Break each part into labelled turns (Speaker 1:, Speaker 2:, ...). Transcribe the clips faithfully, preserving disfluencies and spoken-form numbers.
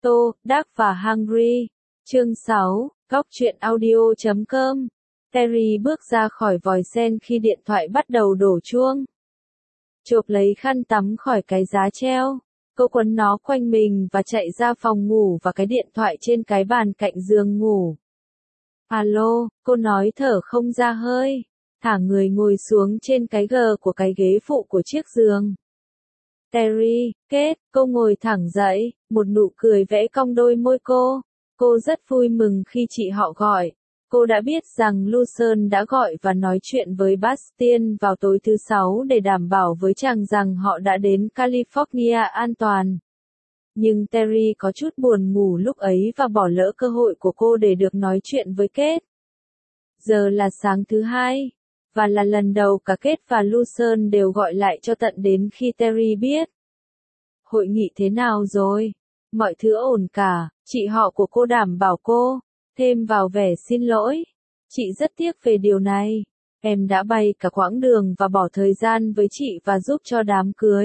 Speaker 1: Tô, Dark và Hungry. Chương sáu, góc truyện audio chấm com. Terry bước ra khỏi vòi sen khi điện thoại bắt đầu đổ chuông. Chộp lấy khăn tắm khỏi cái giá treo. Cô quấn nó quanh mình và chạy ra phòng ngủ và cái điện thoại trên cái bàn cạnh giường ngủ. Alo, cô nói thở không ra hơi. Thả người ngồi xuống trên cái gờ của cái ghế phụ của chiếc giường. Terry, kết, cô ngồi thẳng dậy, một nụ cười vẽ cong đôi môi cô. Cô rất vui mừng khi chị họ gọi. Cô đã biết rằng Lucerne đã gọi và nói chuyện với Bastien vào tối thứ Sáu để đảm bảo với chàng rằng họ đã đến California an toàn. Nhưng Terry có chút buồn ngủ lúc ấy và bỏ lỡ cơ hội của cô để được nói chuyện với Kết. Giờ là sáng thứ hai, và là lần đầu cả Kết và Lucerne đều gọi lại cho tận đến khi Terry biết. Hội nghị thế nào rồi? Mọi thứ ổn cả, chị họ của cô đảm bảo cô, thêm vào vẻ xin lỗi. Chị rất tiếc về điều này. Em đã bay cả quãng đường và bỏ thời gian với chị và giúp cho đám cưới.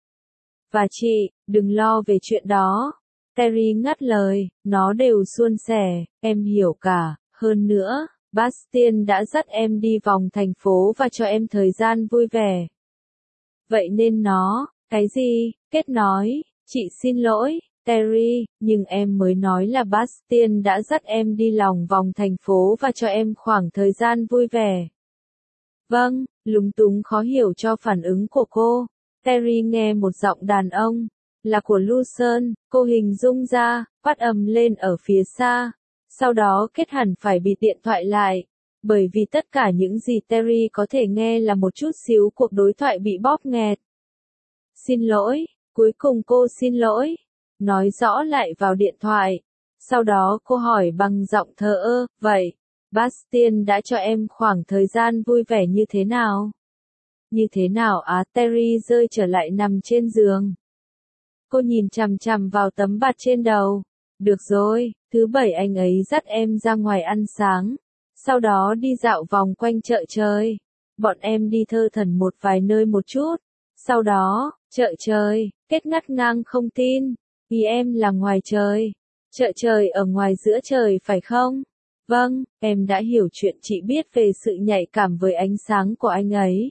Speaker 1: Và chị, đừng lo về chuyện đó. Terry ngắt lời, nó đều suôn sẻ, em hiểu cả. Hơn nữa, Bastien đã dắt em đi vòng thành phố và cho em thời gian vui vẻ. Vậy nên nó, cái gì? Kết nói, chị xin lỗi, Terry, nhưng em mới nói là Bastien đã dắt em đi lòng vòng thành phố và cho em khoảng thời gian vui vẻ. Vâng, lúng túng khó hiểu cho phản ứng của cô. Terry nghe một giọng đàn ông, là của Lucerne, cô hình dung ra, phát ầm lên ở phía xa. Sau đó Kết hẳn phải bịt điện thoại lại, bởi vì tất cả những gì Terry có thể nghe là một chút xíu cuộc đối thoại bị bóp nghẹt. Xin lỗi, cuối cùng cô xin lỗi, nói rõ lại vào điện thoại. Sau đó cô hỏi bằng giọng thờ ơ, vậy, Bastien đã cho em khoảng thời gian vui vẻ như thế nào? Như thế nào á? Terry rơi trở lại nằm trên giường. Cô nhìn chằm chằm vào tấm bạt trên đầu. Được rồi, thứ bảy anh ấy dắt em ra ngoài ăn sáng. Sau đó đi dạo vòng quanh chợ trời. Bọn em đi thơ thẩn một vài nơi một chút. Sau đó, chợ trời, Kết ngắt ngang không tin. Vì em là ngoài trời. Chợ trời ở ngoài giữa trời phải không? Vâng, em đã hiểu chuyện chị biết về sự nhạy cảm với ánh sáng của anh ấy.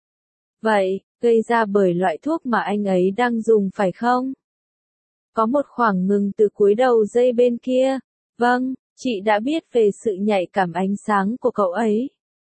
Speaker 1: Vậy, gây ra bởi loại thuốc mà anh ấy đang dùng phải không? Có một khoảng ngừng từ cuối đầu dây bên kia. Vâng, chị đã biết về sự nhạy cảm ánh sáng của cậu ấy.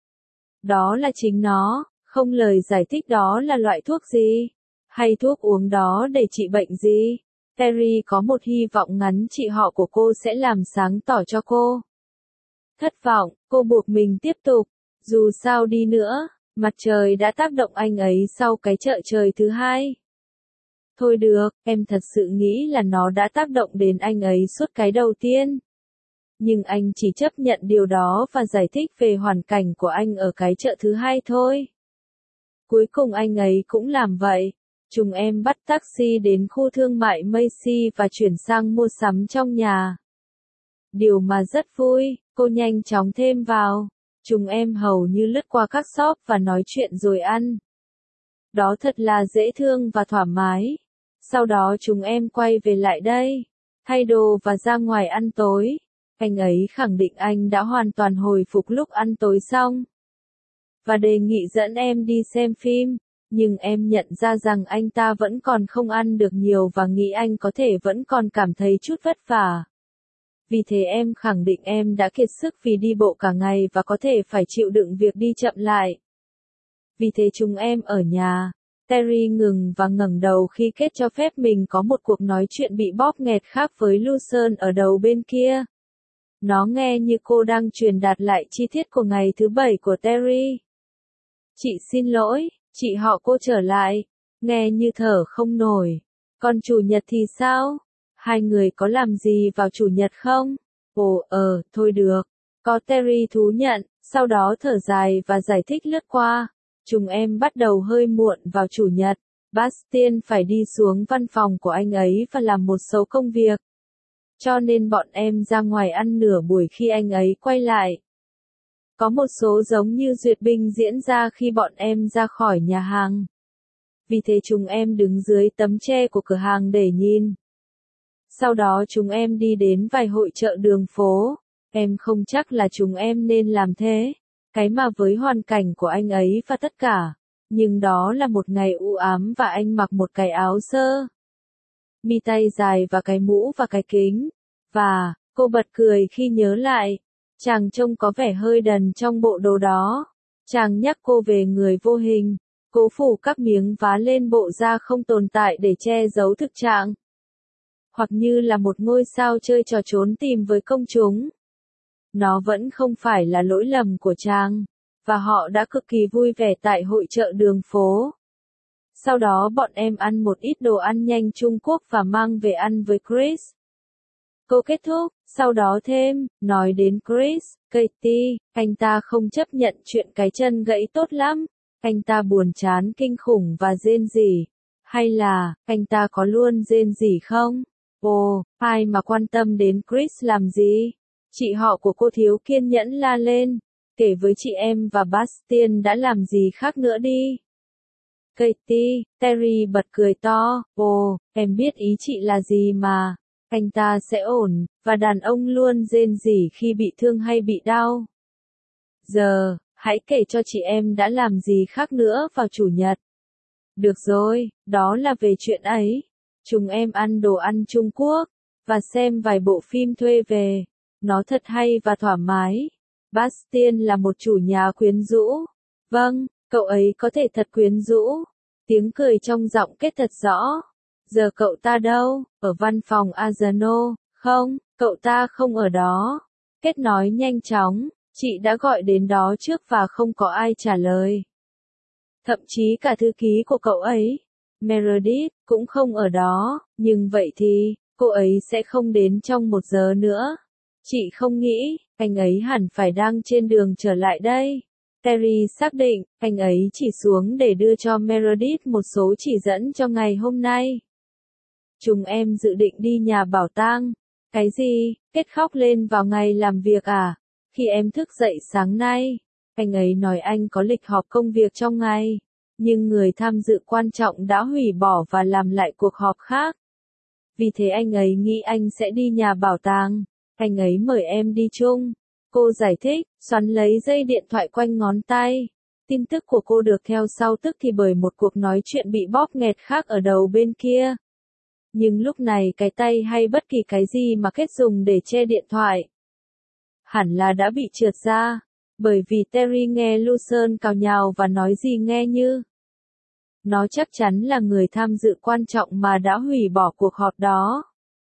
Speaker 1: Đó là chính nó, không lời giải thích đó là loại thuốc gì, hay thuốc uống đó để trị bệnh gì. Terry có một hy vọng ngắn chị họ của cô sẽ làm sáng tỏ cho cô. Thất vọng, cô buộc mình tiếp tục. Dù sao đi nữa, mặt trời đã tác động anh ấy sau cái chợ trời thứ hai. Thôi được, em thật sự nghĩ là nó đã tác động đến anh ấy suốt cái đầu tiên. Nhưng anh chỉ chấp nhận điều đó và giải thích về hoàn cảnh của anh ở cái chợ thứ hai thôi. Cuối cùng anh ấy cũng làm vậy. Chúng em bắt taxi đến khu thương mại Macy và chuyển sang mua sắm trong nhà. Điều mà rất vui, cô nhanh chóng thêm vào. Chúng em hầu như lướt qua các shop và nói chuyện rồi ăn. Đó thật là dễ thương và thoải mái. Sau đó chúng em quay về lại đây, thay đồ và ra ngoài ăn tối. Anh ấy khẳng định anh đã hoàn toàn hồi phục lúc ăn tối xong. Và đề nghị dẫn em đi xem phim. Nhưng em nhận ra rằng anh ta vẫn còn không ăn được nhiều và nghĩ anh có thể vẫn còn cảm thấy chút vất vả. Vì thế em khẳng định em đã kiệt sức vì đi bộ cả ngày và có thể phải chịu đựng việc đi chậm lại. Vì thế chúng em ở nhà. Terry ngừng và ngẩng đầu khi Kết cho phép mình có một cuộc nói chuyện bị bóp nghẹt khác với Lucerne ở đầu bên kia. Nó nghe như cô đang truyền đạt lại chi tiết của ngày thứ bảy của Terry. Chị xin lỗi, chị họ cô trở lại. Nghe như thở không nổi. Còn chủ nhật thì sao? Hai người có làm gì vào chủ nhật không? Ồ, ờ, thôi được. Có Terry thú nhận, sau đó thở dài và giải thích lướt qua. Chúng em bắt đầu hơi muộn vào chủ nhật. Bastien phải đi xuống văn phòng của anh ấy và làm một số công việc. Cho nên bọn em ra ngoài ăn nửa buổi khi anh ấy quay lại. Có một số giống như duyệt binh diễn ra khi bọn em ra khỏi nhà hàng. Vì thế chúng em đứng dưới tấm tre của cửa hàng để nhìn. Sau đó chúng em đi đến vài hội chợ đường phố. Em không chắc là chúng em nên làm thế. Cái mà với hoàn cảnh của anh ấy và tất cả. Nhưng đó là một ngày u ám và anh mặc một cái áo sơ mi tay dài và cái mũ và cái kính. Và, cô bật cười khi nhớ lại. Chàng trông có vẻ hơi đần trong bộ đồ đó. Chàng nhắc cô về người vô hình. Cố phủ các miếng vá lên bộ da không tồn tại để che giấu thực trạng. Hoặc như là một ngôi sao chơi trò trốn tìm với công chúng. Nó vẫn không phải là lỗi lầm của chàng. Và họ đã cực kỳ vui vẻ tại hội chợ đường phố. Sau đó bọn em ăn một ít đồ ăn nhanh Trung Quốc và mang về ăn với Chris. Cô kết thúc, sau đó thêm, nói đến Chris, Katie, anh ta không chấp nhận chuyện cái chân gãy tốt lắm. Anh ta buồn chán kinh khủng và rên rỉ. Hay là, anh ta có luôn rên rỉ không? Ồ, ai mà quan tâm đến Chris làm gì? Chị họ của cô thiếu kiên nhẫn la lên. Kể với chị em và Bastien đã làm gì khác nữa đi. Katie, Terry bật cười to. Ồ, em biết ý chị là gì mà. Anh ta sẽ ổn, và đàn ông luôn rên rỉ khi bị thương hay bị đau. Giờ, hãy kể cho chị em đã làm gì khác nữa vào Chủ nhật. Được rồi, đó là về chuyện ấy. Chúng em ăn đồ ăn Trung Quốc, và xem vài bộ phim thuê về. Nó thật hay và thoải mái. Bastien là một chủ nhà quyến rũ. Vâng, cậu ấy có thể thật quyến rũ. Tiếng cười trong giọng Kết thật rõ. Giờ cậu ta đâu? Ở văn phòng Azano, không, cậu ta không ở đó. Kết nói nhanh chóng, chị đã gọi đến đó trước và không có ai trả lời. Thậm chí cả thư ký của cậu ấy, Meredith, cũng không ở đó, nhưng vậy thì, cô ấy sẽ không đến trong một giờ nữa. Chị không nghĩ, anh ấy hẳn phải đang trên đường trở lại đây. Terry xác định, anh ấy chỉ xuống để đưa cho Meredith một số chỉ dẫn cho ngày hôm nay. Chúng em dự định đi nhà bảo tang. Cái gì? Kết khóc lên vào ngày làm việc à? Khi em thức dậy sáng nay, anh ấy nói anh có lịch họp công việc trong ngày. Nhưng người tham dự quan trọng đã hủy bỏ và làm lại cuộc họp khác. Vì thế anh ấy nghĩ anh sẽ đi nhà bảo tàng. Anh ấy mời em đi chung. Cô giải thích, xoắn lấy dây điện thoại quanh ngón tay. Tin tức của cô được theo sau tức thì bởi một cuộc nói chuyện bị bóp nghẹt khác ở đầu bên kia. Nhưng lúc này cái tay hay bất kỳ cái gì mà Kết dùng để che điện thoại hẳn là đã bị trượt ra. Bởi vì Terry nghe Lucerne cào nhào và nói gì nghe như nó chắc chắn là người tham dự quan trọng mà đã hủy bỏ cuộc họp đó.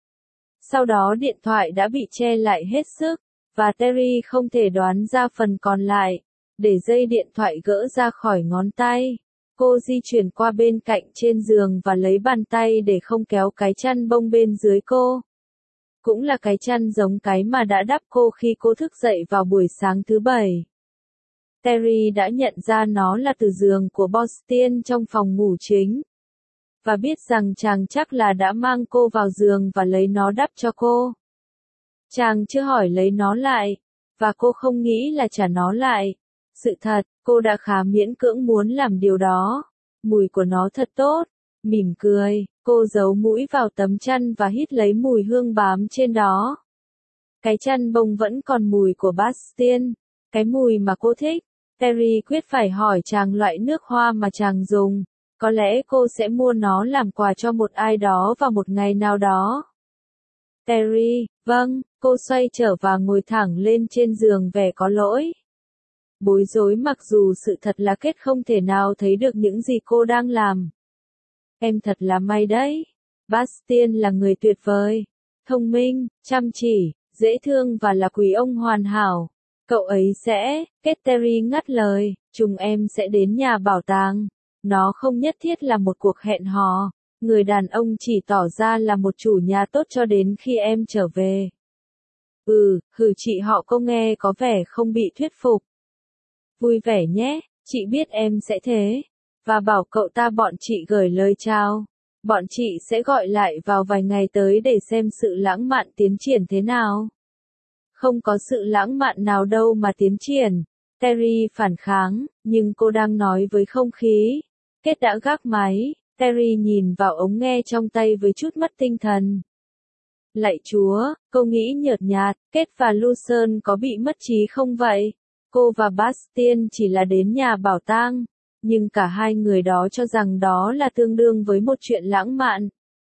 Speaker 1: Sau đó điện thoại đã bị che lại hết sức, và Terry không thể đoán ra phần còn lại. Để dây điện thoại gỡ ra khỏi ngón tay, cô di chuyển qua bên cạnh trên giường và lấy bàn tay để không kéo cái chăn bông bên dưới cô. Cũng là cái chăn giống cái mà đã đắp cô khi cô thức dậy vào buổi sáng thứ bảy. Terry đã nhận ra nó là từ giường của Bastien trong phòng ngủ chính. Và biết rằng chàng chắc là đã mang cô vào giường và lấy nó đắp cho cô. Chàng chưa hỏi lấy nó lại, và cô không nghĩ là trả nó lại. Sự thật, cô đã khá miễn cưỡng muốn làm điều đó. Mùi của nó thật tốt. Mỉm cười, cô giấu mũi vào tấm chăn và hít lấy mùi hương bám trên đó. Cái chăn bông vẫn còn mùi của Bastien, cái mùi mà cô thích. Terry quyết phải hỏi chàng loại nước hoa mà chàng dùng. Có lẽ cô sẽ mua nó làm quà cho một ai đó vào một ngày nào đó. Terry, vâng, cô xoay trở và ngồi thẳng lên trên giường vẻ có lỗi. Bối rối mặc dù sự thật là Kết không thể nào thấy được những gì cô đang làm. Em thật là may đấy. Bastien là người tuyệt vời, thông minh, chăm chỉ, dễ thương và là quý ông hoàn hảo. Cậu ấy sẽ, Kết Terry ngắt lời, chúng em sẽ đến nhà bảo tàng. Nó không nhất thiết là một cuộc hẹn hò. Người đàn ông chỉ tỏ ra là một chủ nhà tốt cho đến khi em trở về. Ừ, hừ chị họ cô nghe có vẻ không bị thuyết phục. Vui vẻ nhé, chị biết em sẽ thế. Và bảo cậu ta bọn chị gửi lời chào. Bọn chị sẽ gọi lại vào vài ngày tới để xem sự lãng mạn tiến triển thế nào. Không có sự lãng mạn nào đâu mà tiến triển. Terry phản kháng, nhưng cô đang nói với không khí. Kết đã gác máy. Terry nhìn vào ống nghe trong tay với chút mất tinh thần. Lạy Chúa, cô nghĩ nhợt nhạt, Kate và Lucerne có bị mất trí không vậy? Cô và Bastien chỉ là đến nhà bảo tang, nhưng cả hai người đó cho rằng đó là tương đương với một chuyện lãng mạn.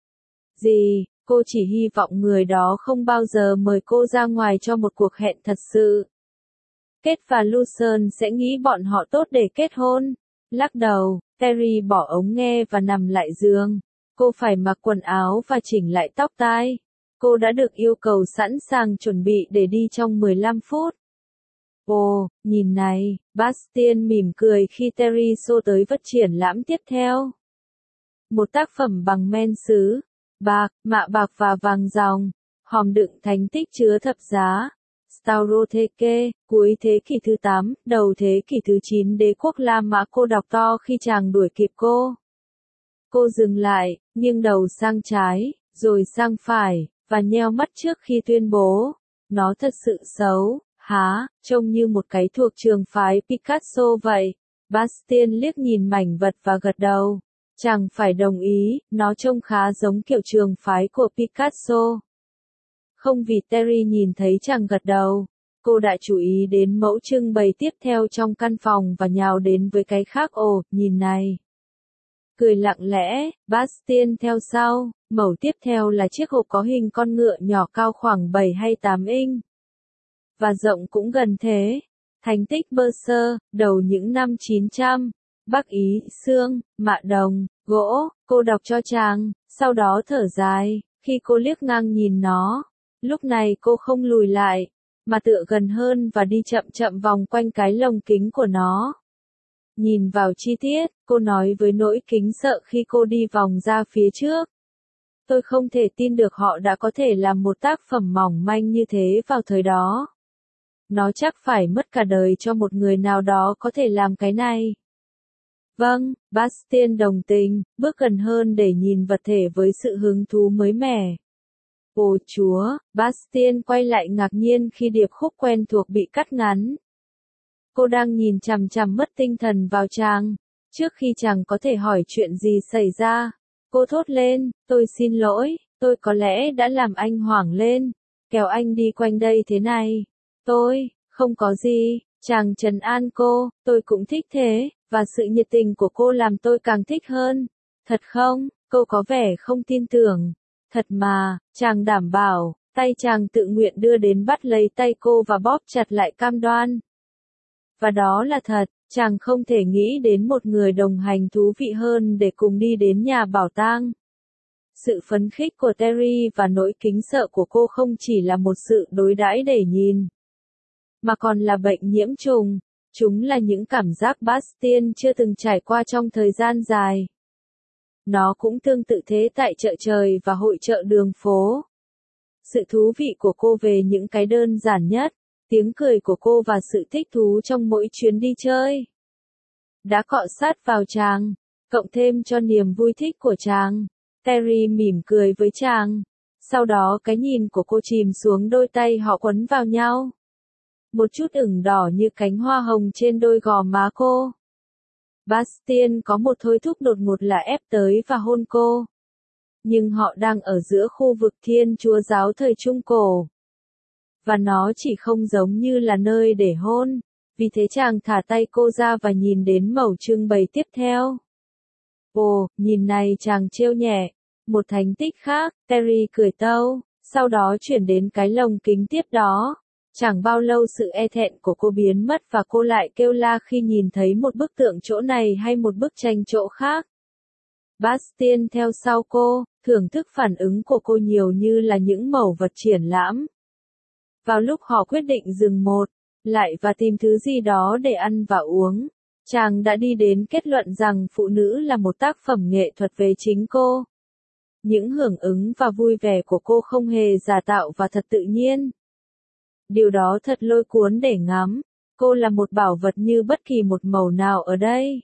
Speaker 1: Gì, cô chỉ hy vọng người đó không bao giờ mời cô ra ngoài cho một cuộc hẹn thật sự. Kate và Lucerne sẽ nghĩ bọn họ tốt để kết hôn. Lắc đầu, Terry bỏ ống nghe và nằm lại giường. Cô phải mặc quần áo và chỉnh lại tóc tai. Cô đã được yêu cầu sẵn sàng chuẩn bị để đi trong mười lăm phút. Ồ, nhìn này, Bastien mỉm cười khi Terry xô tới vật triển lãm tiếp theo. Một tác phẩm bằng men sứ, bạc, mạ bạc và vàng ròng, hòm đựng thánh tích chứa thập giá. Staurotheke, cuối thế kỷ thứ tám, đầu thế kỷ thứ chín đế quốc La Mã. Cô đọc to khi chàng đuổi kịp cô. Cô dừng lại, nghiêng đầu sang trái, rồi sang phải, và nheo mắt trước khi tuyên bố. Nó thật sự xấu, há, trông như một cái thuộc trường phái Picasso vậy. Bastien liếc nhìn mảnh vật và gật đầu. Chàng phải đồng ý, nó trông khá giống kiểu trường phái của Picasso. Không vì Terry nhìn thấy chàng gật đầu, cô đã chú ý đến mẫu trưng bày tiếp theo trong căn phòng và nhào đến với cái khác. Ồ, nhìn này. Cười lặng lẽ, Bastien theo sau, mẫu tiếp theo là chiếc hộp có hình con ngựa nhỏ cao khoảng bảy hay tám inch. Và rộng cũng gần thế. Thánh tích bơ sơ, đầu những năm chín trăm. Bắc Ý, xương, mạ đồng, gỗ, cô đọc cho chàng, sau đó thở dài, khi cô liếc ngang nhìn nó. Lúc này cô không lùi lại, mà tựa gần hơn và đi chậm chậm vòng quanh cái lồng kính của nó. Nhìn vào chi tiết, cô nói với nỗi kính sợ khi cô đi vòng ra phía trước. Tôi không thể tin được họ đã có thể làm một tác phẩm mỏng manh như thế vào thời đó. Nó chắc phải mất cả đời cho một người nào đó có thể làm cái này. Vâng, Bastien đồng tình, bước gần hơn để nhìn vật thể với sự hứng thú mới mẻ. Ồ Chúa, Bastien quay lại ngạc nhiên khi điệp khúc quen thuộc bị cắt ngắn. Cô đang nhìn chằm chằm mất tinh thần vào chàng. Trước khi chàng có thể hỏi chuyện gì xảy ra, cô thốt lên, tôi xin lỗi, tôi có lẽ đã làm anh hoảng lên, kéo anh đi quanh đây thế này. Tôi, không có gì, chàng trấn an cô, tôi cũng thích thế, và sự nhiệt tình của cô làm tôi càng thích hơn. Thật không, cô có vẻ không tin tưởng. Thật mà, chàng đảm bảo, tay chàng tự nguyện đưa đến bắt lấy tay cô và bóp chặt lại cam đoan. Và đó là thật, chàng không thể nghĩ đến một người đồng hành thú vị hơn để cùng đi đến nhà bảo tang. Sự phấn khích của Terry và nỗi kính sợ của cô không chỉ là một sự đối đãi để nhìn, mà còn là bệnh nhiễm trùng. Chúng là những cảm giác Bastien chưa từng trải qua trong thời gian dài. Nó cũng tương tự thế tại chợ trời và hội chợ đường phố. Sự thú vị của cô về những cái đơn giản nhất, tiếng cười của cô và sự thích thú trong mỗi chuyến đi chơi, đã cọ sát vào chàng, cộng thêm cho niềm vui thích của chàng. Terry mỉm cười với chàng. Sau đó cái nhìn của cô chìm xuống đôi tay họ quấn vào nhau. Một chút ửng đỏ như cánh hoa hồng trên đôi gò má cô. Bastien có một thôi thúc đột ngột là ép tới và hôn cô. Nhưng họ đang ở giữa khu vực Thiên Chúa giáo thời Trung Cổ. Và nó chỉ không giống như là nơi để hôn. Vì thế chàng thả tay cô ra và nhìn đến mẩu trưng bày tiếp theo. Ồ, nhìn này, chàng trêu nhẹ. Một thánh tích khác, Terry cười tâu, sau đó chuyển đến cái lồng kính tiếp đó. Chẳng bao lâu sự e thẹn của cô biến mất và cô lại kêu la khi nhìn thấy một bức tượng chỗ này hay một bức tranh chỗ khác. Bastien theo sau cô, thưởng thức phản ứng của cô nhiều như là những mẩu vật triển lãm. Vào lúc họ quyết định dừng một, lại và tìm thứ gì đó để ăn và uống, chàng đã đi đến kết luận rằng phụ nữ là một tác phẩm nghệ thuật về chính cô. Những hưởng ứng và vui vẻ của cô không hề giả tạo và thật tự nhiên. Điều đó thật lôi cuốn để ngắm. Cô là một bảo vật như bất kỳ một mẩu nào ở đây.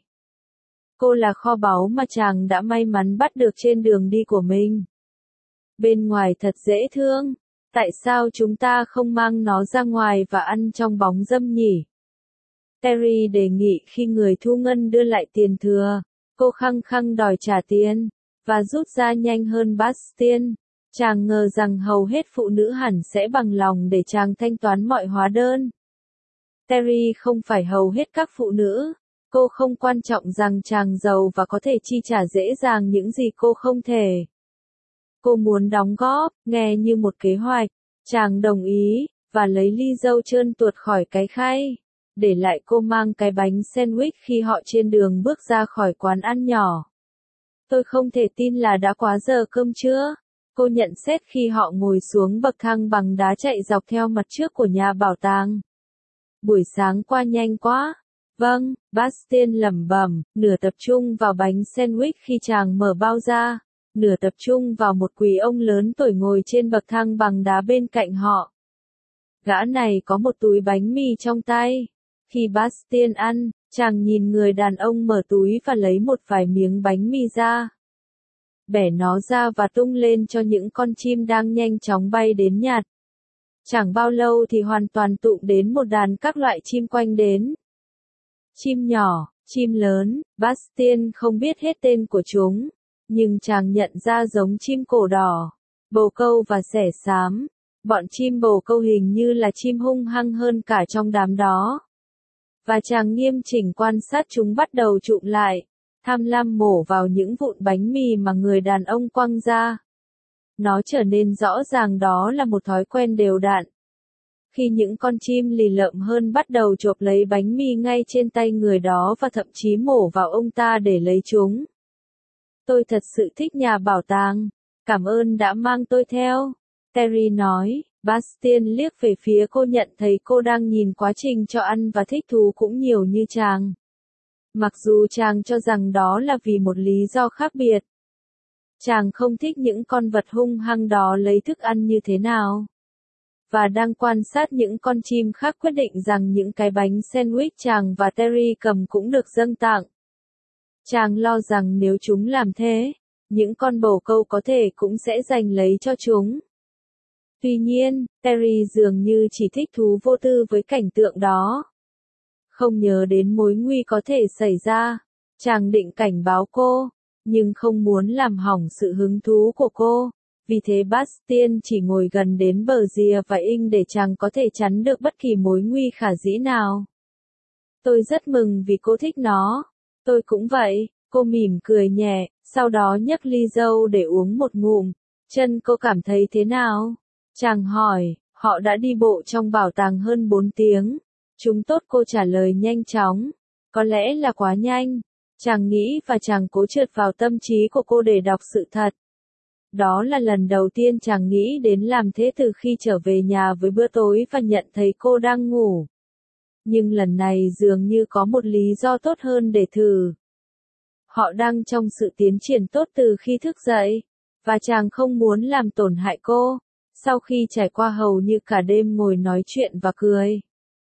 Speaker 1: Cô là kho báu mà chàng đã may mắn bắt được trên đường đi của mình. Bên ngoài thật dễ thương. Tại sao chúng ta không mang nó ra ngoài và ăn trong bóng râm nhỉ? Terry đề nghị khi người thu ngân đưa lại tiền thừa. Cô khăng khăng đòi trả tiền, và rút ra nhanh hơn Bastien. Chàng ngờ rằng hầu hết phụ nữ hẳn sẽ bằng lòng để chàng thanh toán mọi hóa đơn. Terry không phải hầu hết các phụ nữ. Cô không quan trọng rằng chàng giàu và có thể chi trả dễ dàng những gì cô không thể. Cô muốn đóng góp, nghe như một kế hoạch. Chàng đồng ý, và lấy ly dâu trơn tuột khỏi cái khay. Để lại cô mang cái bánh sandwich khi họ trên đường bước ra khỏi quán ăn nhỏ. Tôi không thể tin là đã quá giờ cơm trưa. Cô nhận xét khi họ ngồi xuống bậc thang bằng đá chạy dọc theo mặt trước của nhà bảo tàng. Buổi sáng qua nhanh quá. Vâng, Bastien lẩm bẩm, nửa tập trung vào bánh sandwich khi chàng mở bao ra, nửa tập trung vào một quý ông lớn tuổi ngồi trên bậc thang bằng đá bên cạnh họ. Gã này có một túi bánh mì trong tay. Khi Bastien ăn, chàng nhìn người đàn ông mở túi và lấy một vài miếng bánh mì ra. Bẻ nó ra và tung lên cho những con chim đang nhanh chóng bay đến nhặt. Chẳng bao lâu thì hoàn toàn tụm đến một đàn các loại chim quanh đến. Chim nhỏ, chim lớn, Bastien không biết hết tên của chúng, nhưng chàng nhận ra giống chim cổ đỏ, bồ câu và sẻ xám. Bọn chim bồ câu hình như là chim hung hăng hơn cả trong đám đó. Và chàng nghiêm chỉnh quan sát chúng bắt đầu trụm lại, tham lam mổ vào những vụn bánh mì mà người đàn ông quăng ra. Nó trở nên rõ ràng đó là một thói quen đều đặn. Khi những con chim lì lợm hơn bắt đầu chộp lấy bánh mì ngay trên tay người đó và thậm chí mổ vào ông ta để lấy chúng. Tôi thật sự thích nhà bảo tàng. Cảm ơn đã mang tôi theo. Terry nói. Bastien liếc về phía cô, nhận thấy cô đang nhìn quá trình cho ăn và thích thú cũng nhiều như chàng. Mặc dù chàng cho rằng đó là vì một lý do khác biệt. Chàng không thích những con vật hung hăng đó lấy thức ăn như thế nào. Và đang quan sát những con chim khác quyết định rằng những cái bánh sandwich chàng và Terry cầm cũng được dâng tặng. Chàng lo rằng nếu chúng làm thế, những con bồ câu có thể cũng sẽ giành lấy cho chúng. Tuy nhiên, Terry dường như chỉ thích thú vô tư với cảnh tượng đó. Không nhớ đến mối nguy có thể xảy ra, chàng định cảnh báo cô, nhưng không muốn làm hỏng sự hứng thú của cô. Vì thế Bastien chỉ ngồi gần đến bờ rìa và inh để chàng có thể chắn được bất kỳ mối nguy khả dĩ nào. Tôi rất mừng vì cô thích nó. Tôi cũng vậy, cô mỉm cười nhẹ, sau đó nhấc ly dâu để uống một ngụm. Chân cô cảm thấy thế nào? Chàng hỏi, họ đã đi bộ trong bảo tàng hơn bốn tiếng. Chúng tốt, cô trả lời nhanh chóng. Có lẽ là quá nhanh. Chàng nghĩ và chàng cố trượt vào tâm trí của cô để đọc sự thật. Đó là lần đầu tiên chàng nghĩ đến làm thế từ khi trở về nhà với bữa tối và nhận thấy cô đang ngủ. Nhưng lần này dường như có một lý do tốt hơn để thử. Họ đang trong sự tiến triển tốt từ khi thức dậy, và chàng không muốn làm tổn hại cô, sau khi trải qua hầu như cả đêm ngồi nói chuyện và cười.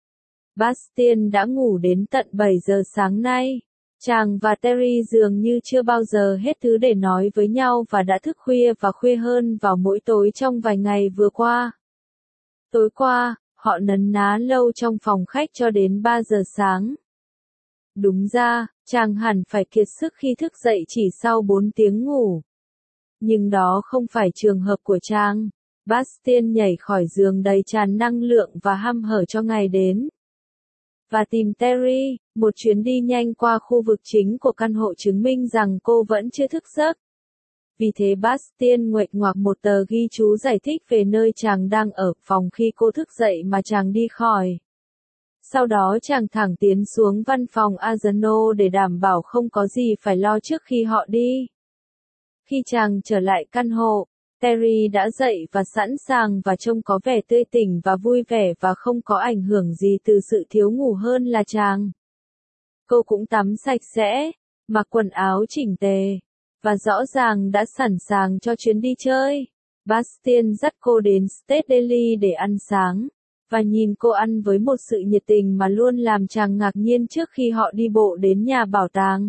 Speaker 1: Bastien đã ngủ đến tận bảy giờ sáng nay. Chàng và Terry dường như chưa bao giờ hết thứ để nói với nhau và đã thức khuya và khuya hơn vào mỗi tối trong vài ngày vừa qua. Tối qua, họ nấn ná lâu trong phòng khách cho đến ba giờ sáng. Đúng ra, chàng hẳn phải kiệt sức khi thức dậy chỉ sau bốn tiếng ngủ. Nhưng đó không phải trường hợp của chàng. Bastien nhảy khỏi giường đầy tràn năng lượng và hăm hở cho ngày đến. Và tìm Terry, một chuyến đi nhanh qua khu vực chính của căn hộ chứng minh rằng cô vẫn chưa thức giấc. Vì thế Bastien nguệch ngoạc một tờ ghi chú giải thích về nơi chàng đang ở phòng khi cô thức dậy mà chàng đi khỏi. Sau đó chàng thẳng tiến xuống văn phòng Arsenault để đảm bảo không có gì phải lo trước khi họ đi. Khi chàng trở lại căn hộ, Terry đã dậy và sẵn sàng và trông có vẻ tươi tỉnh và vui vẻ và không có ảnh hưởng gì từ sự thiếu ngủ hơn là chàng. Cô cũng tắm sạch sẽ, mặc quần áo chỉnh tề, và rõ ràng đã sẵn sàng cho chuyến đi chơi. Bastien dắt cô đến State Deli để ăn sáng, và nhìn cô ăn với một sự nhiệt tình mà luôn làm chàng ngạc nhiên trước khi họ đi bộ đến nhà bảo tàng.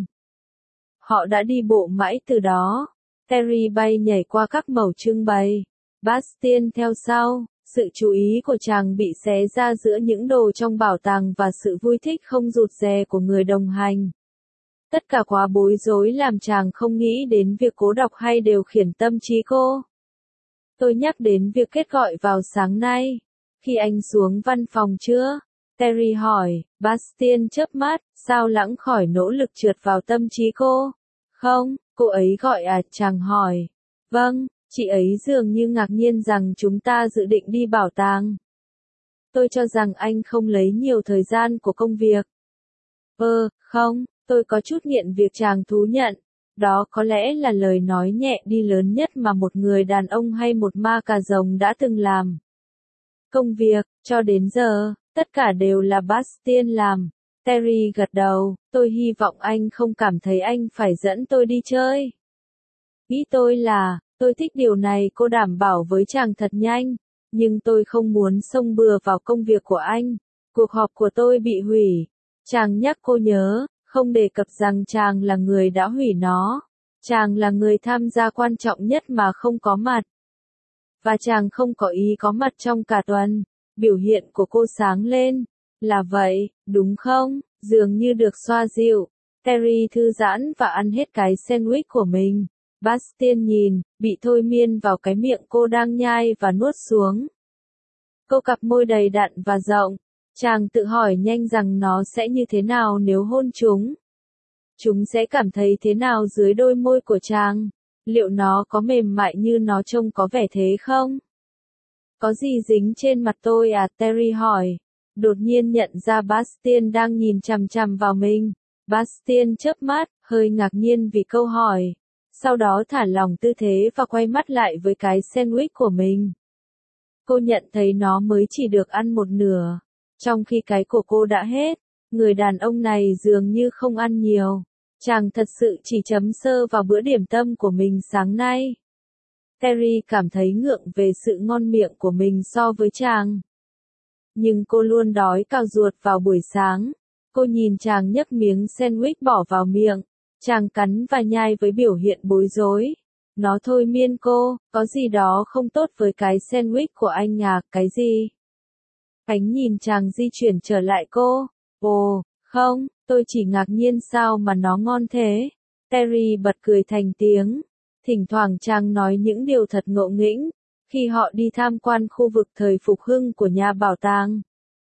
Speaker 1: Họ đã đi bộ mãi từ đó. Terry bay nhảy qua các mẩu trưng bày. Bastien theo sau, sự chú ý của chàng bị xé ra giữa những đồ trong bảo tàng và sự vui thích không rụt rè của người đồng hành. Tất cả quá bối rối làm chàng không nghĩ đến việc cố đọc hay điều khiển tâm trí cô. Tôi nhắc đến việc kết gọi vào sáng nay. Khi anh xuống văn phòng chưa? Terry hỏi, Bastien chớp mắt, sao lãng khỏi nỗ lực trượt vào tâm trí cô? Không, cô ấy gọi à, chàng hỏi. Vâng, chị ấy dường như ngạc nhiên rằng chúng ta dự định đi bảo tàng. Tôi cho rằng anh không lấy nhiều thời gian của công việc. Ơ, không, tôi có chút nghiện việc, chàng thú nhận. Đó có lẽ là lời nói nhẹ đi lớn nhất mà một người đàn ông hay một ma cà rồng đã từng làm. Công việc, cho đến giờ, tất cả đều là Bastien làm. Terry gật đầu, tôi hy vọng anh không cảm thấy anh phải dẫn tôi đi chơi. Ý tôi là, tôi thích điều này, cô đảm bảo với chàng thật nhanh, nhưng tôi không muốn xông bừa vào công việc của anh. Cuộc họp của tôi bị hủy. Chàng nhắc cô nhớ, không đề cập rằng chàng là người đã hủy nó. Chàng là người tham gia quan trọng nhất mà không có mặt. Và chàng không có ý có mặt trong cả tuần. Biểu hiện của cô sáng lên. Là vậy, đúng không? Dường như được xoa dịu. Terry thư giãn và ăn hết cái sandwich của mình. Bastien nhìn, bị thôi miên vào cái miệng cô đang nhai và nuốt xuống. Cô cặp môi đầy đặn và rộng. Chàng tự hỏi nhanh rằng nó sẽ như thế nào nếu hôn chúng. Chúng sẽ cảm thấy thế nào dưới đôi môi của chàng? Liệu nó có mềm mại như nó trông có vẻ thế không? Có gì dính trên mặt tôi à? Terry hỏi. Đột nhiên nhận ra Bastien đang nhìn chằm chằm vào mình. Bastien chớp mắt, hơi ngạc nhiên vì câu hỏi. Sau đó thả lỏng tư thế và quay mắt lại với cái sandwich của mình. Cô nhận thấy nó mới chỉ được ăn một nửa. Trong khi cái của cô đã hết, người đàn ông này dường như không ăn nhiều. Chàng thật sự chỉ chấm sơ vào bữa điểm tâm của mình sáng nay. Terry cảm thấy ngượng về sự ngon miệng của mình so với chàng. Nhưng cô luôn đói cào ruột vào buổi sáng. Cô nhìn chàng nhấc miếng sandwich bỏ vào miệng. Chàng cắn và nhai với biểu hiện bối rối. Nó thôi miên cô, có gì đó không tốt với cái sandwich của anh à, cái gì? Ánh nhìn chàng di chuyển trở lại cô. Ồ, không, tôi chỉ ngạc nhiên sao mà nó ngon thế. Terry bật cười thành tiếng. Thỉnh thoảng chàng nói những điều thật ngộ nghĩnh. Khi họ đi tham quan khu vực thời phục hưng của nhà bảo tàng,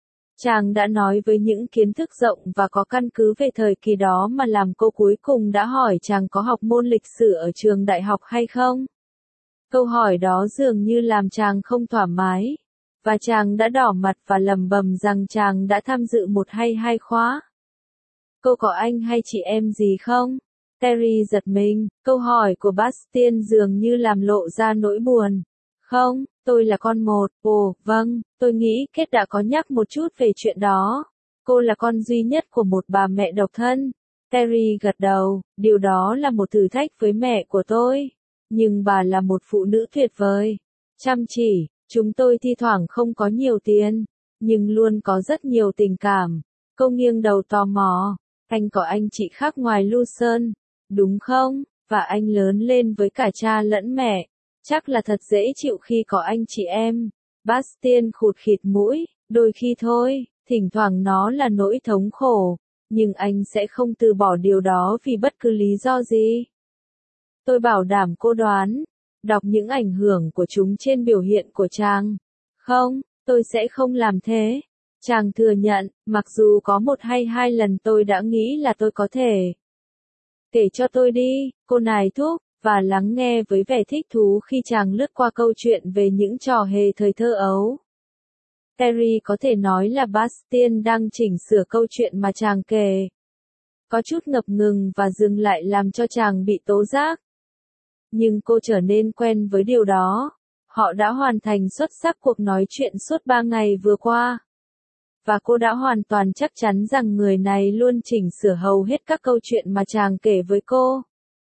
Speaker 1: chàng đã nói với những kiến thức rộng và có căn cứ về thời kỳ đó mà làm cô cuối cùng đã hỏi chàng có học môn lịch sử ở trường đại học hay không. Câu hỏi đó dường như làm chàng không thoải mái. Và chàng đã đỏ mặt và lầm bầm rằng chàng đã tham dự một hay hai khóa. Cô có anh hay chị em gì không? Terry giật mình, câu hỏi của Bastien dường như làm lộ ra nỗi buồn. Không, tôi là con một. Ồ, vâng, tôi nghĩ Kết đã có nhắc một chút về chuyện đó. Cô là con duy nhất của một bà mẹ độc thân. Terry gật đầu, điều đó là một thử thách với mẹ của tôi. Nhưng bà là một phụ nữ tuyệt vời. Chăm chỉ. Chúng tôi thi thoảng không có nhiều tiền, nhưng luôn có rất nhiều tình cảm. Cô nghiêng đầu tò mò. Anh có anh chị khác ngoài Lucerne, đúng không? Và anh lớn lên với cả cha lẫn mẹ. Chắc là thật dễ chịu khi có anh chị em. Bastien khụt khịt mũi. Đôi khi thôi, thỉnh thoảng nó là nỗi thống khổ. Nhưng anh sẽ không từ bỏ điều đó vì bất cứ lý do gì. Tôi bảo đảm cô đoán. Đọc những ảnh hưởng của chúng trên biểu hiện của chàng. Không, tôi sẽ không làm thế. Chàng thừa nhận, mặc dù có một hay hai lần tôi đã nghĩ là tôi có thể. Kể cho tôi đi, cô nài thúc, và lắng nghe với vẻ thích thú khi chàng lướt qua câu chuyện về những trò hề thời thơ ấu. Terry có thể nói là Bastien đang chỉnh sửa câu chuyện mà chàng kể. Có chút ngập ngừng và dừng lại làm cho chàng bị tố giác. Nhưng cô trở nên quen với điều đó. Họ đã hoàn thành xuất sắc cuộc nói chuyện suốt ba ngày vừa qua. Và cô đã hoàn toàn chắc chắn rằng người này luôn chỉnh sửa hầu hết các câu chuyện mà chàng kể với cô.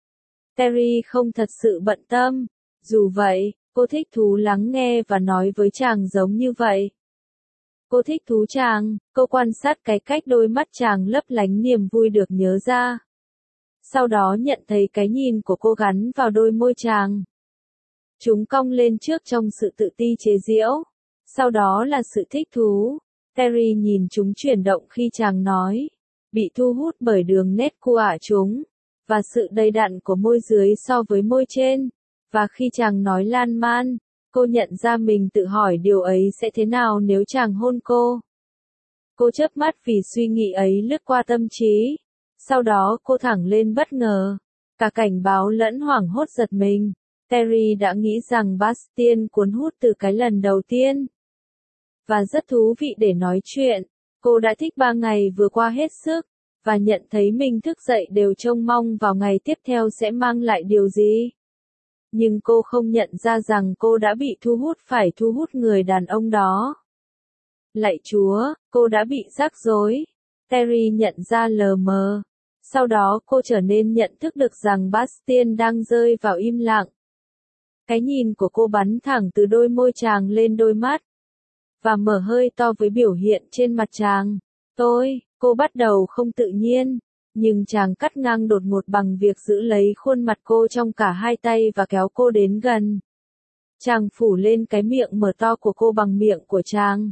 Speaker 1: Terry không thật sự bận tâm. Dù vậy, cô thích thú lắng nghe và nói với chàng giống như vậy. Cô thích thú chàng, cô quan sát cái cách đôi mắt chàng lấp lánh niềm vui được nhớ ra. Sau đó nhận thấy cái nhìn của cô gắn vào đôi môi chàng. Chúng cong lên trước trong sự tự ti chế giễu. Sau đó là sự thích thú. Terry nhìn chúng chuyển động khi chàng nói. Bị thu hút bởi đường nét của ả chúng. Và sự đầy đặn của môi dưới so với môi trên. Và khi chàng nói lan man, Cô nhận ra mình tự hỏi điều ấy sẽ thế nào nếu chàng hôn cô. Cô chớp mắt vì suy nghĩ ấy lướt qua tâm trí. Sau đó cô thẳng lên bất ngờ. Cả cảnh báo lẫn hoảng hốt giật mình. Terry đã nghĩ rằng Bastien cuốn hút từ cái lần đầu tiên. Và rất thú vị để nói chuyện. Cô đã thích ba ngày vừa qua hết sức. Và nhận thấy mình thức dậy đều trông mong vào ngày tiếp theo sẽ mang lại điều gì. Nhưng cô không nhận ra rằng cô đã bị thu hút phải thu hút người đàn ông đó. Lạy Chúa, cô đã bị rắc rối. Terry nhận ra lờ mờ. Sau đó cô trở nên nhận thức được rằng Bastien đang rơi vào im lặng. Cái nhìn của cô bắn thẳng từ đôi môi chàng lên đôi mắt. Và mở hơi to với biểu hiện trên mặt chàng. Tôi, cô bắt đầu không tự nhiên. Nhưng chàng cắt ngang đột ngột bằng việc giữ lấy khuôn mặt cô trong cả hai tay và kéo cô đến gần. Chàng phủ lên cái miệng mở to của cô bằng miệng của chàng.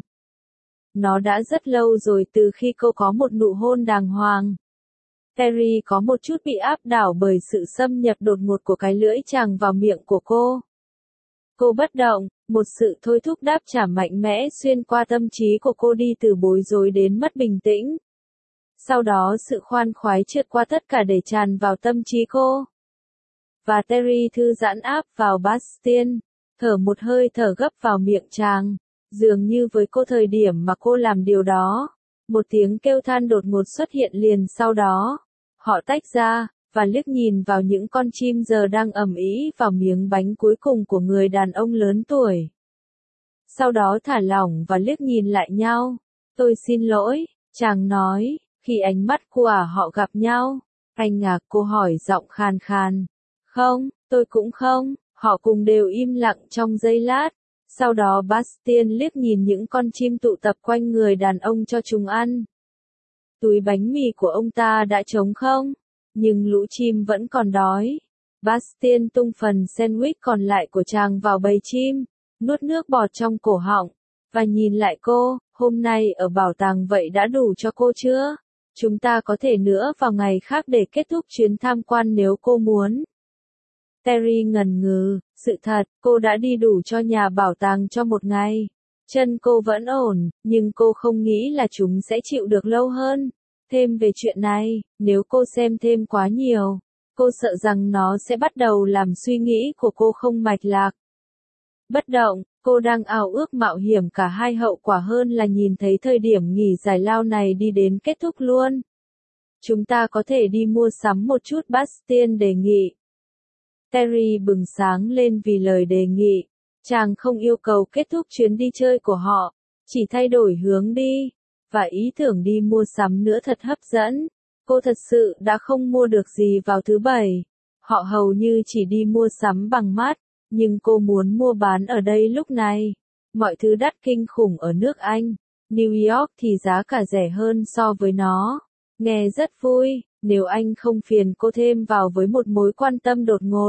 Speaker 1: Nó đã rất lâu rồi từ khi cô có một nụ hôn đàng hoàng. Terry có một chút bị áp đảo bởi sự xâm nhập đột ngột của cái lưỡi chàng vào miệng của cô. Cô bất động, một sự thôi thúc đáp trả mạnh mẽ xuyên qua tâm trí của cô đi từ bối rối đến mất bình tĩnh. Sau đó sự khoan khoái trượt qua tất cả để tràn vào tâm trí cô. Và Terry thư giãn áp vào Bastien, thở một hơi thở gấp vào miệng chàng. Dường như với cô thời điểm mà cô làm điều đó, một tiếng kêu than đột ngột xuất hiện liền sau đó. Họ tách ra, và liếc nhìn vào những con chim giờ đang ầm ĩ vào miếng bánh cuối cùng của người đàn ông lớn tuổi. Sau đó thả lỏng và liếc nhìn lại nhau. Tôi xin lỗi, chàng nói, khi ánh mắt của họ gặp nhau. Anh ngạc cô hỏi giọng khàn khàn. Không, tôi cũng không, họ cùng đều im lặng trong giây lát. Sau đó Bastien liếc nhìn những con chim tụ tập quanh người đàn ông cho chúng ăn. Túi bánh mì của ông ta đã trống không, nhưng lũ chim vẫn còn đói. Bastien tung phần sandwich còn lại của chàng vào bầy chim, nuốt nước bọt trong cổ họng, và nhìn lại cô, hôm nay ở bảo tàng vậy đã đủ cho cô chưa? Chúng ta có thể nữa vào ngày khác để kết thúc chuyến tham quan nếu cô muốn. Terry ngần ngừ, sự thật, cô đã đi đủ cho nhà bảo tàng cho một ngày. Chân cô vẫn ổn, nhưng cô không nghĩ là chúng sẽ chịu được lâu hơn. Thêm về chuyện này, nếu cô xem thêm quá nhiều, cô sợ rằng nó sẽ bắt đầu làm suy nghĩ của cô không mạch lạc. Bất động, cô đang ao ước mạo hiểm cả hai hậu quả hơn là nhìn thấy thời điểm nghỉ giải lao này đi đến kết thúc luôn. Chúng ta có thể đi mua sắm một chút, Bastien đề nghị. Terry bừng sáng lên vì lời đề nghị. Chàng không yêu cầu kết thúc chuyến đi chơi của họ, chỉ thay đổi hướng đi. Và ý tưởng đi mua sắm nữa thật hấp dẫn. Cô thật sự đã không mua được gì vào thứ bảy. Họ hầu như chỉ đi mua sắm bằng mắt, nhưng cô muốn mua bán ở đây lúc này. Mọi thứ đắt kinh khủng ở nước Anh. New York thì giá cả rẻ hơn so với nó. Nghe rất vui, nếu anh không phiền cô thêm vào với một mối quan tâm đột ngột.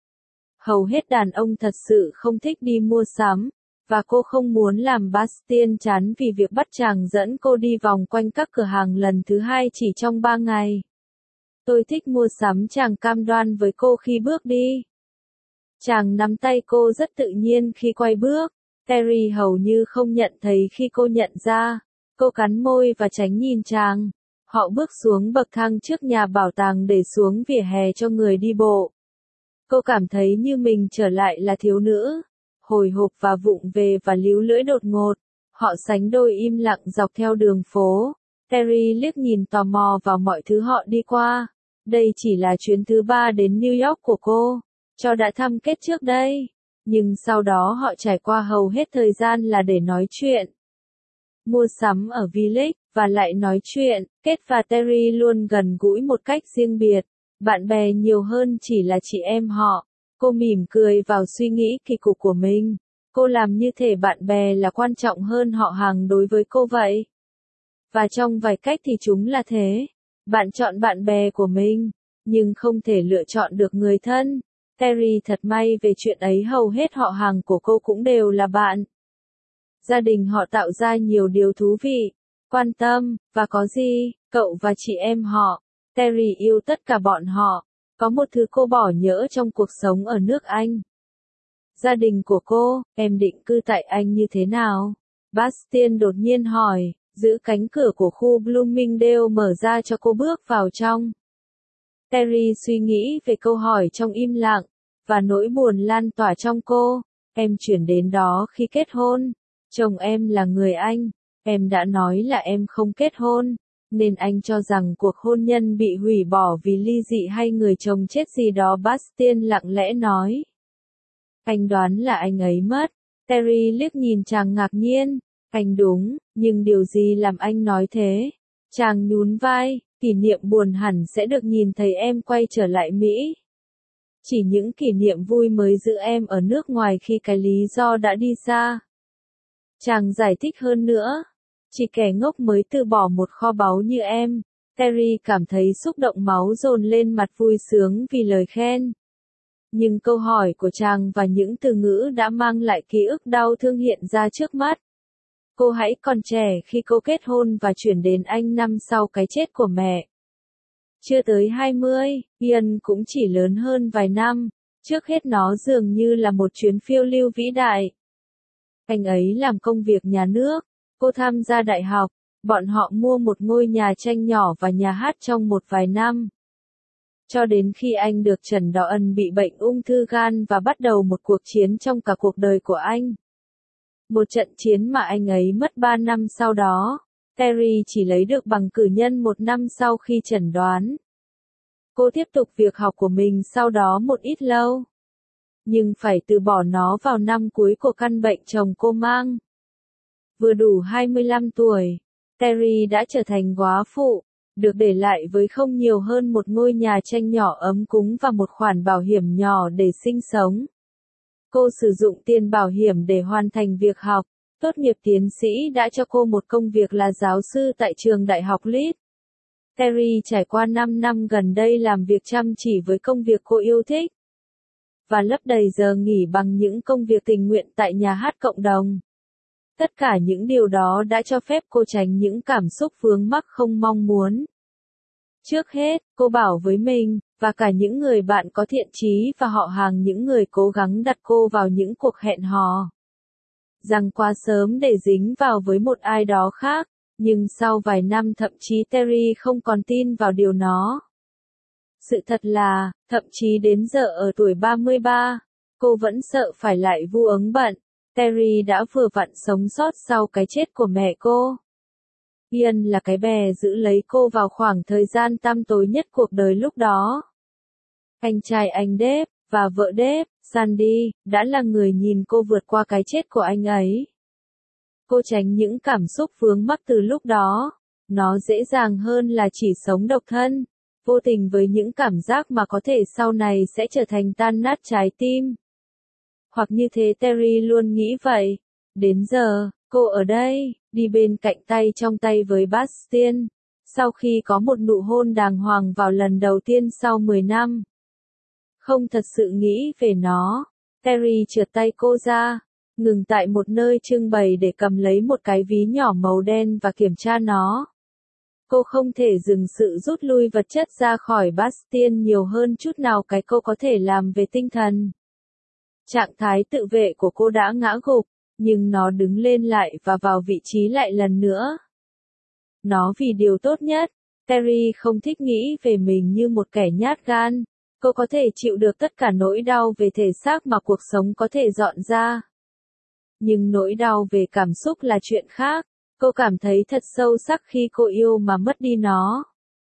Speaker 1: Hầu hết đàn ông thật sự không thích đi mua sắm, và cô không muốn làm Bastien chán vì việc bắt chàng dẫn cô đi vòng quanh các cửa hàng lần thứ hai chỉ trong ba ngày. Tôi thích mua sắm, chàng cam đoan với cô khi bước đi. Chàng nắm tay cô rất tự nhiên khi quay bước. Terry hầu như không nhận thấy khi cô nhận ra. Cô cắn môi và tránh nhìn chàng. Họ bước xuống bậc thang trước nhà bảo tàng để xuống vỉa hè cho người đi bộ. Cô cảm thấy như mình trở lại là thiếu nữ, hồi hộp và vụng về và líu lưỡi đột ngột. Họ sánh đôi im lặng dọc theo đường phố. Terry liếc nhìn tò mò vào mọi thứ họ đi qua. Đây chỉ là chuyến thứ ba đến New York của cô, cho đã thăm Kết trước đây. Nhưng sau đó họ trải qua hầu hết thời gian là để nói chuyện. Mua sắm ở Village, và lại nói chuyện. Kết và Terry luôn gần gũi một cách riêng biệt. Bạn bè nhiều hơn chỉ là chị em họ. Cô mỉm cười vào suy nghĩ kỳ cục của mình. Cô làm như thể bạn bè là quan trọng hơn họ hàng đối với cô vậy. Và trong vài cách thì chúng là thế. Bạn chọn bạn bè của mình, nhưng không thể lựa chọn được người thân. Terry thật may về chuyện ấy, hầu hết họ hàng của cô cũng đều là bạn. Gia đình họ tạo ra nhiều điều thú vị, quan tâm, và có gì, cậu và chị em họ. Terry yêu tất cả bọn họ. Có một thứ cô bỏ nhỡ trong cuộc sống ở nước Anh. Gia đình của cô, em định cư tại Anh như thế nào? Bastian đột nhiên hỏi, giữ cánh cửa của khu Bloomingdale mở ra cho cô bước vào trong. Terry suy nghĩ về câu hỏi trong im lặng, và nỗi buồn lan tỏa trong cô. Em chuyển đến đó khi kết hôn. Chồng em là người Anh. Em đã nói là em không kết hôn, nên anh cho rằng cuộc hôn nhân bị hủy bỏ vì ly dị hay người chồng chết gì đó. Bastian lặng lẽ nói. Anh đoán là anh ấy mất. Terry liếc nhìn chàng ngạc nhiên. Anh đúng, nhưng điều gì làm anh nói thế? Chàng nhún vai, kỷ niệm buồn hẳn sẽ được nhìn thấy em quay trở lại Mỹ. Chỉ những kỷ niệm vui mới giữ em ở nước ngoài khi cái lý do đã đi xa. Chàng giải thích hơn nữa. Chỉ kẻ ngốc mới từ bỏ một kho báu như em. Terry cảm thấy xúc động, máu dồn lên mặt, vui sướng vì lời khen. Nhưng câu hỏi của chàng và những từ ngữ đã mang lại ký ức đau thương hiện ra trước mắt. Cô hãy còn trẻ khi cô kết hôn và chuyển đến Anh năm sau cái chết của mẹ. Chưa tới hai mươi, Ian cũng chỉ lớn hơn vài năm. Trước hết nó dường như là một chuyến phiêu lưu vĩ đại. Anh ấy làm công việc nhà nước. Cô tham gia đại học. Bọn họ mua một ngôi nhà tranh nhỏ và nhà hát trong một vài năm. Cho đến khi anh được chẩn đoán bị bệnh ung thư gan và bắt đầu một cuộc chiến trong cả cuộc đời của anh. Một trận chiến mà anh ấy mất ba năm sau đó. Terry chỉ lấy được bằng cử nhân một năm sau khi chẩn đoán. Cô tiếp tục việc học của mình sau đó một ít lâu. Nhưng phải từ bỏ nó vào năm cuối của căn bệnh chồng cô mang. Vừa đủ hai mươi lăm tuổi, Terry đã trở thành góa phụ, được để lại với không nhiều hơn một ngôi nhà tranh nhỏ ấm cúng và một khoản bảo hiểm nhỏ để sinh sống. Cô sử dụng tiền bảo hiểm để hoàn thành việc học. Tốt nghiệp tiến sĩ đã cho cô một công việc là giáo sư tại trường đại học Leeds. Terry trải qua năm năm gần đây làm việc chăm chỉ với công việc cô yêu thích. Và lấp đầy giờ nghỉ bằng những công việc tình nguyện tại nhà hát cộng đồng. Tất cả những điều đó đã cho phép cô tránh những cảm xúc vướng mắc không mong muốn. Trước hết, cô bảo với mình, và cả những người bạn có thiện chí và họ hàng những người cố gắng đặt cô vào những cuộc hẹn hò, rằng quá sớm để dính vào với một ai đó khác, nhưng sau vài năm thậm chí Terry không còn tin vào điều đó. Sự thật là, thậm chí đến giờ ở tuổi ba mươi ba, cô vẫn sợ phải lại vu ấng bận. Terry đã vừa vặn sống sót sau cái chết của mẹ cô. Ian là cái bè giữ lấy cô vào khoảng thời gian tăm tối nhất cuộc đời lúc đó. Anh trai anh Dave, và vợ Dave, Sandy, đã là người nhìn cô vượt qua cái chết của anh ấy. Cô tránh những cảm xúc vướng mắc từ lúc đó. Nó dễ dàng hơn là chỉ sống độc thân, vô tình với những cảm giác mà có thể sau này sẽ trở thành tan nát trái tim. Hoặc như thế Terry luôn nghĩ vậy. Đến giờ, cô ở đây, đi bên cạnh tay trong tay với Bastian, sau khi có một nụ hôn đàng hoàng vào lần đầu tiên sau mười năm. Không thật sự nghĩ về nó, Terry trượt tay cô ra, ngừng tại một nơi trưng bày để cầm lấy một cái ví nhỏ màu đen và kiểm tra nó. Cô không thể dừng sự rút lui vật chất ra khỏi Bastian nhiều hơn chút nào cái cô có thể làm về tinh thần. Trạng thái tự vệ của cô đã ngã gục, nhưng nó đứng lên lại và vào vị trí lại lần nữa. Nó vì điều tốt nhất. Terry không thích nghĩ về mình như một kẻ nhát gan. Cô có thể chịu được tất cả nỗi đau về thể xác mà cuộc sống có thể dọn ra. Nhưng nỗi đau về cảm xúc là chuyện khác. Cô cảm thấy thật sâu sắc khi cô yêu mà mất đi nó.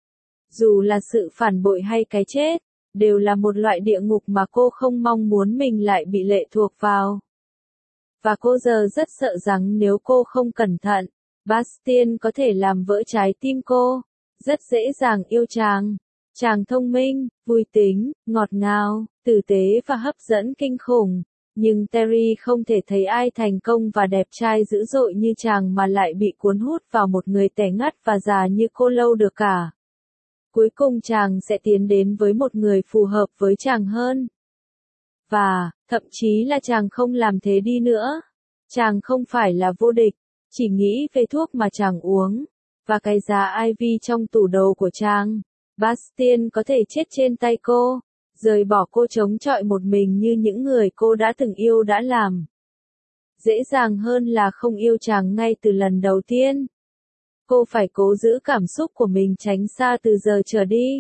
Speaker 1: Dù là sự phản bội hay cái chết, đều là một loại địa ngục mà cô không mong muốn mình lại bị lệ thuộc vào. Và cô giờ rất sợ rằng nếu cô không cẩn thận, Bastian có thể làm vỡ trái tim cô. Rất dễ dàng yêu chàng. Chàng thông minh, vui tính, ngọt ngào, tử tế và hấp dẫn kinh khủng. Nhưng Terry không thể thấy ai thành công và đẹp trai dữ dội như chàng mà lại bị cuốn hút vào một người tẻ ngắt và già như cô lâu được cả. Cuối cùng chàng sẽ tiến đến với một người phù hợp với chàng hơn. Và, thậm chí là chàng không làm thế đi nữa. Chàng không phải là vô địch, chỉ nghĩ về thuốc mà chàng uống, và cái giá i vê trong tủ đầu của chàng. Bastian có thể chết trên tay cô. rời bỏ cô chống chọi một mình như những người cô đã từng yêu đã làm. Dễ dàng hơn là không yêu chàng ngay từ lần đầu tiên. Cô phải cố giữ cảm xúc của mình tránh xa từ giờ trở đi.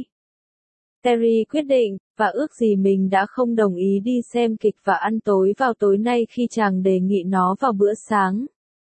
Speaker 1: Terry quyết định, và ước gì mình đã không đồng ý đi xem kịch và ăn tối vào tối nay khi chàng đề nghị nó vào bữa sáng.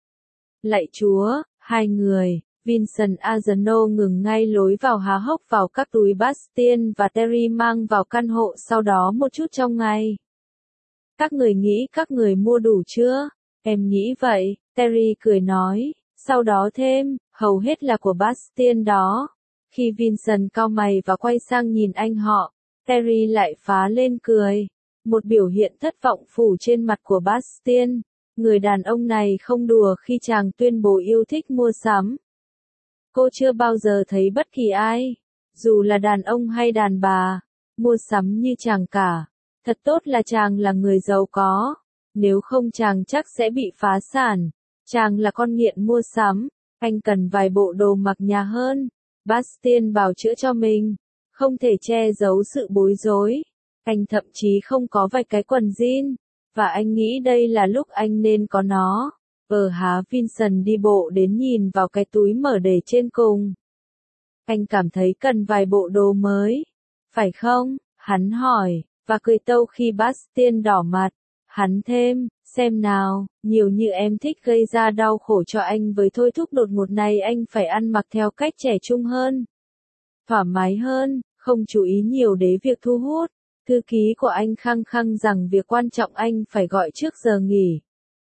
Speaker 1: Lạy Chúa, hai người, Vincent Arsenault ngừng ngay lối vào há hốc vào các túi Bastien và Terry mang vào căn hộ sau đó một chút trong ngày. Các người nghĩ các người mua đủ chưa? Em nghĩ vậy, Terry cười nói, sau đó thêm, hầu hết là của Bastien đó. Khi Vincent cau mày và quay sang nhìn anh họ, Terry lại phá lên cười. Một biểu hiện thất vọng phủ trên mặt của Bastien. Người đàn ông này không đùa khi chàng tuyên bố yêu thích mua sắm. Cô chưa bao giờ thấy bất kỳ ai, dù là đàn ông hay đàn bà, mua sắm như chàng cả. Thật tốt là chàng là người giàu có. Nếu không chàng chắc sẽ bị phá sản. Chàng là con nghiện mua sắm. Anh cần vài bộ đồ mặc nhà hơn. Bastien bào chữa cho mình. Không thể che giấu sự bối rối. Anh thậm chí không có vài cái quần jean. Và anh nghĩ đây là lúc anh nên có nó. Ờ há Vincent đi bộ đến nhìn vào cái túi mở để trên cùng. Anh cảm thấy cần vài bộ đồ mới. Phải không? Hắn hỏi, và cười tâu khi Bastien đỏ mặt. Hắn thêm, xem nào, nhiều như em thích gây ra đau khổ cho anh với thôi thúc đột ngột này anh phải ăn mặc theo cách trẻ trung hơn. Thoải mái hơn, không chú ý nhiều đến việc thu hút. Thư ký của anh khăng khăng rằng việc quan trọng anh phải gọi trước giờ nghỉ.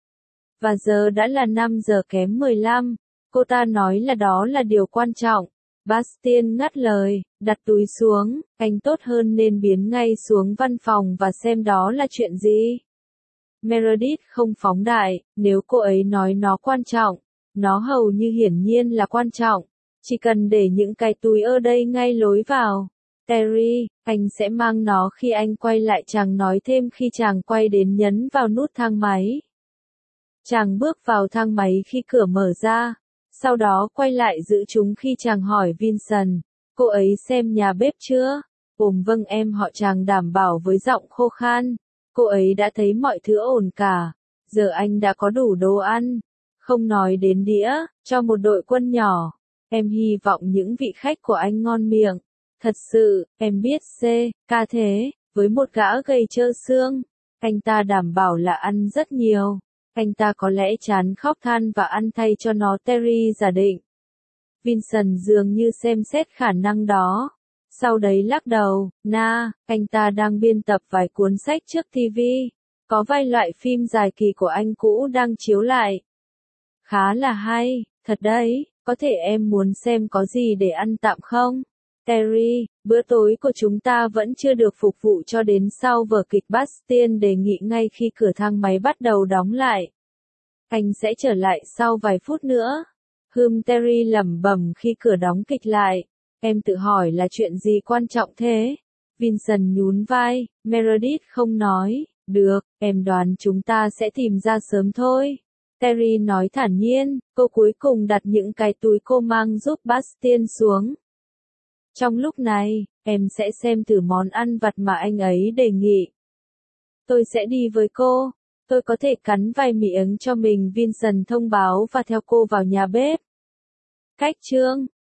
Speaker 1: Và giờ đã là năm giờ kém mười lăm, cô ta nói là đó là điều quan trọng. Bastien ngắt lời, đặt túi xuống, anh tốt hơn nên biến ngay xuống văn phòng và xem đó là chuyện gì. Meredith không phóng đại, nếu cô ấy nói nó quan trọng, nó hầu như hiển nhiên là quan trọng. Chỉ cần để những cái túi ở đây ngay lối vào. Terry, anh sẽ mang nó khi anh quay lại, chàng nói thêm khi chàng quay đến nhấn vào nút thang máy. Chàng bước vào thang máy khi cửa mở ra, sau đó quay lại giữ chúng khi chàng hỏi Vincent, cô ấy xem nhà bếp chưa? Ừm vâng em họ, chàng đảm bảo với giọng khô khan. Cô ấy đã thấy mọi thứ ổn cả. Giờ anh đã có đủ đồ ăn. Không nói đến đĩa, cho một đội quân nhỏ. Em hy vọng những vị khách của anh ngon miệng. Thật sự, em biết C, ca thế, với một gã gầy trơ xương. Anh ta đảm bảo là ăn rất nhiều. Anh ta có lẽ chán khóc than và ăn thay cho nó, Terry giả định. Vincent dường như xem xét khả năng đó. Sau đấy lắc đầu, na, anh ta đang biên tập vài cuốn sách trước ti vi. Có vài loại phim dài kỳ của anh cũ đang chiếu lại. Khá là hay, thật đấy, có thể em muốn xem có gì để ăn tạm không? Terry, bữa tối của chúng ta vẫn chưa được phục vụ cho đến sau vở kịch. Bastien đề nghị ngay khi cửa thang máy bắt đầu đóng lại. Anh sẽ trở lại sau vài phút nữa. Hừm, Terry lẩm bẩm khi cửa đóng kịch lại. Em tự hỏi là chuyện gì quan trọng thế? Vincent nhún vai, Meredith không nói. Được, em đoán chúng ta sẽ tìm ra sớm thôi. Terry nói thản nhiên, cô cuối cùng đặt những cái túi cô mang giúp Bastien xuống. Trong lúc này, em sẽ xem thử món ăn vặt mà anh ấy đề nghị. Tôi sẽ đi với cô. Tôi có thể cắn vài miếng cho mình, Vincent thông báo và theo cô vào nhà bếp. Cách chương